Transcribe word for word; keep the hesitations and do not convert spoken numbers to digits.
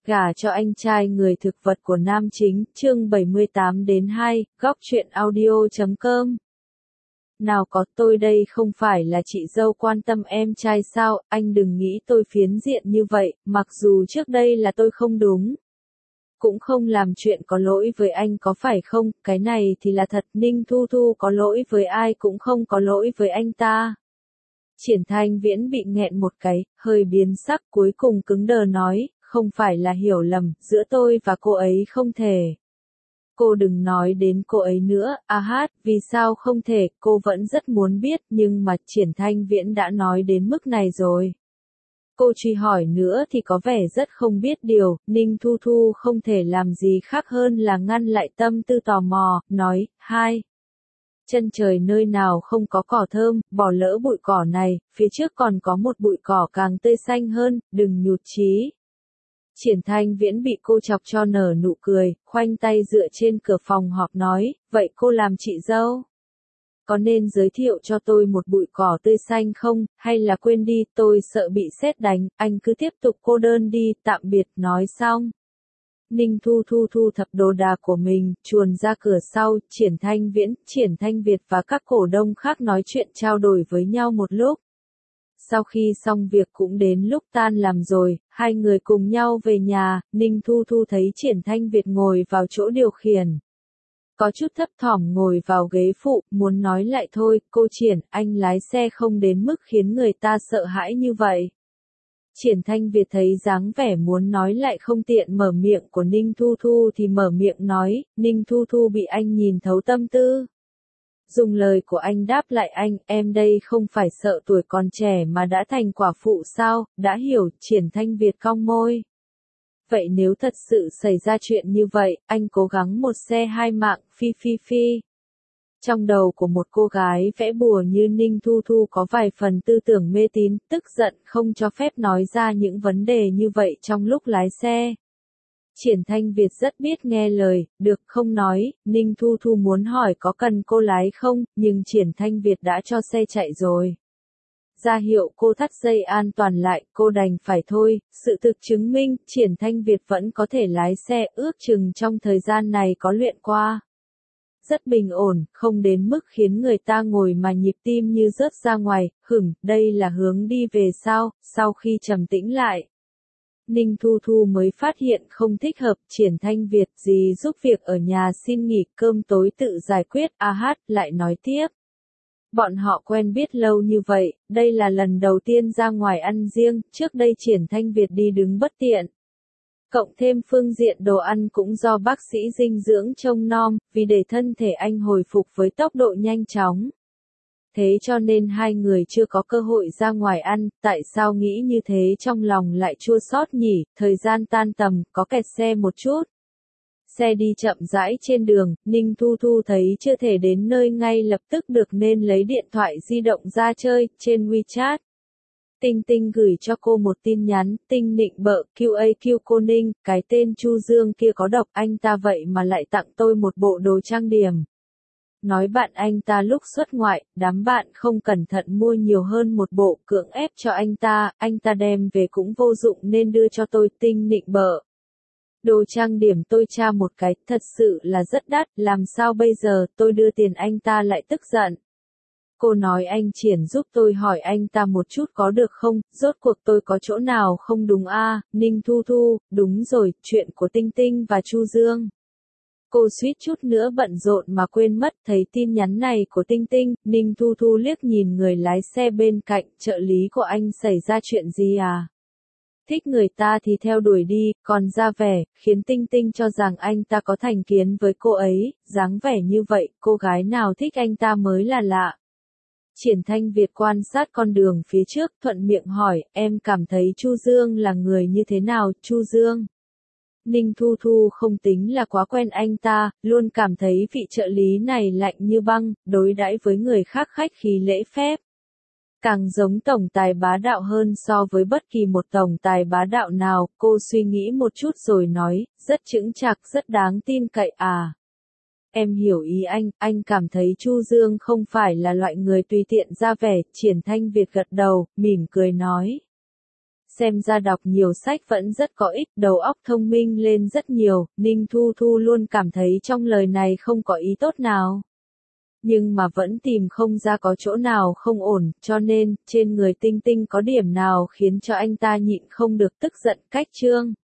Gả cho anh trai người thực vật của nam chính, chương bảy mươi tám đến hai, góc truyện audio chấm com. Nào có, tôi đây không phải là chị dâu quan tâm em trai sao, anh đừng nghĩ tôi phiến diện như vậy, mặc dù trước đây là tôi không đúng. Cũng không làm chuyện có lỗi với anh có phải không, cái này thì là thật, Ninh Thu Thu có lỗi với ai cũng không có lỗi với anh ta. Triển Thanh Viễn bị nghẹn một cái, hơi biến sắc, cuối cùng cứng đờ nói, không phải là hiểu lầm, giữa tôi và cô ấy không thể. Cô đừng nói đến cô ấy nữa, a hát, vì sao không thể, cô vẫn rất muốn biết, nhưng mà Triển Thanh Viễn đã nói đến mức này rồi. Cô truy hỏi nữa thì có vẻ rất không biết điều, Ninh Thu Thu không thể làm gì khác hơn là ngăn lại tâm tư tò mò, nói, hai. Chân trời nơi nào không có cỏ thơm, bỏ lỡ bụi cỏ này, phía trước còn có một bụi cỏ càng tươi xanh hơn, đừng nhụt chí. Triển Thanh Viễn bị cô chọc cho nở nụ cười, khoanh tay dựa trên cửa phòng họp nói, vậy cô làm chị dâu? Có nên giới thiệu cho tôi một bụi cỏ tươi xanh không, hay là quên đi, tôi sợ bị sét đánh, anh cứ tiếp tục cô đơn đi, tạm biệt, nói xong. Ninh Thu Thu thu thập đồ đạc của mình, chuồn ra cửa sau, Triển Thanh Viễn, Triển Thanh Việt và các cổ đông khác nói chuyện trao đổi với nhau một lúc. Sau khi xong việc cũng đến lúc tan làm rồi, hai người cùng nhau về nhà, Ninh Thu Thu thấy Triển Thanh Việt ngồi vào chỗ điều khiển. Có chút thấp thỏm ngồi vào ghế phụ, muốn nói lại thôi, cô Triển, anh lái xe không đến mức khiến người ta sợ hãi như vậy. Triển Thanh Việt thấy dáng vẻ muốn nói lại không tiện mở miệng của Ninh Thu Thu thì mở miệng nói, Ninh Thu Thu bị anh nhìn thấu tâm tư. Dùng lời của anh đáp lại anh, em đây không phải sợ tuổi còn trẻ mà đã thành quả phụ sao, đã hiểu, Triển Thanh Việt cong môi. Vậy nếu thật sự xảy ra chuyện như vậy, anh cố gắng một xe hai mạng, phi phi phi. Trong đầu của một cô gái vẽ bùa như Ninh Thu Thu có vài phần tư tưởng mê tín, tức giận không cho phép nói ra những vấn đề như vậy trong lúc lái xe. Triển Thanh Việt rất biết nghe lời, được không nói, Ninh Thu Thu muốn hỏi có cần cô lái không, nhưng Triển Thanh Việt đã cho xe chạy rồi. Ra hiệu cô thắt dây an toàn lại, cô đành phải thôi, sự thực chứng minh, Triển Thanh Việt vẫn có thể lái xe, ước chừng trong thời gian này có luyện qua. Rất bình ổn, không đến mức khiến người ta ngồi mà nhịp tim như rớt ra ngoài, hửng, đây là hướng đi về sao, sau khi trầm tĩnh lại. Ninh Thu Thu mới phát hiện không thích hợp, Triển Thanh Việt gì giúp việc ở nhà xin nghỉ cơm tối tự giải quyết, a hát lại nói tiếp. Bọn họ quen biết lâu như vậy, đây là lần đầu tiên ra ngoài ăn riêng, trước đây Triển Thanh Việt đi đứng bất tiện. Cộng thêm phương diện đồ ăn cũng do bác sĩ dinh dưỡng trông nom, vì để thân thể anh hồi phục với tốc độ nhanh chóng. Thế cho nên hai người chưa có cơ hội ra ngoài ăn, tại sao nghĩ như thế trong lòng lại chua xót nhỉ, thời gian tan tầm, có kẹt xe một chút. Xe đi chậm rãi trên đường, Ninh Thu Thu thấy chưa thể đến nơi ngay lập tức được nên lấy điện thoại di động ra chơi, trên WeChat. Tinh Tinh gửi cho cô một tin nhắn, Tinh nịnh bợ, quy a quy cô Ninh, cái tên Chu Dương kia có độc, anh ta vậy mà lại tặng tôi một bộ đồ trang điểm. Nói bạn anh ta lúc xuất ngoại, đám bạn không cẩn thận mua nhiều hơn một bộ, cưỡng ép cho anh ta, anh ta đem về cũng vô dụng nên đưa cho tôi, Tinh nịnh bợ. Đồ trang điểm tôi tra một cái, thật sự là rất đắt, làm sao bây giờ, tôi đưa tiền anh ta lại tức giận. Cô nói anh Triển giúp tôi hỏi anh ta một chút có được không, rốt cuộc tôi có chỗ nào không đúng a à? Ninh Thu Thu, đúng rồi, chuyện của Tinh Tinh và Chu Dương. Cô suýt chút nữa bận rộn mà quên mất, thấy tin nhắn này của Tinh Tinh, Ninh Thu Thu liếc nhìn người lái xe bên cạnh, trợ lý của anh xảy ra chuyện gì à? Thích người ta thì theo đuổi đi, còn ra vẻ, khiến Tinh Tinh cho rằng anh ta có thành kiến với cô ấy, dáng vẻ như vậy, cô gái nào thích anh ta mới là lạ. Triển Thanh Việt quan sát con đường phía trước, thuận miệng hỏi, em cảm thấy Chu Dương là người như thế nào, Chu Dương? Ninh Thu Thu không tính là quá quen anh ta, luôn cảm thấy vị trợ lý này lạnh như băng, đối đãi với người khác khách khí lễ phép. Càng giống tổng tài bá đạo hơn so với bất kỳ một tổng tài bá đạo nào, cô suy nghĩ một chút rồi nói, rất chững chạc, rất đáng tin cậy à. Em hiểu ý anh, anh cảm thấy Chu Dương không phải là loại người tùy tiện ra vẻ, Triển Thanh Việt gật đầu, mỉm cười nói. xem ra đọc nhiều sách vẫn rất có ích, đầu óc thông minh lên rất nhiều, Ninh Thu Thu luôn cảm thấy trong lời này không có ý tốt nào. Nhưng mà vẫn tìm không ra có chỗ nào không ổn, cho nên, trên người Tinh Tinh có điểm nào khiến cho anh ta nhịn không được tức giận. Cách chương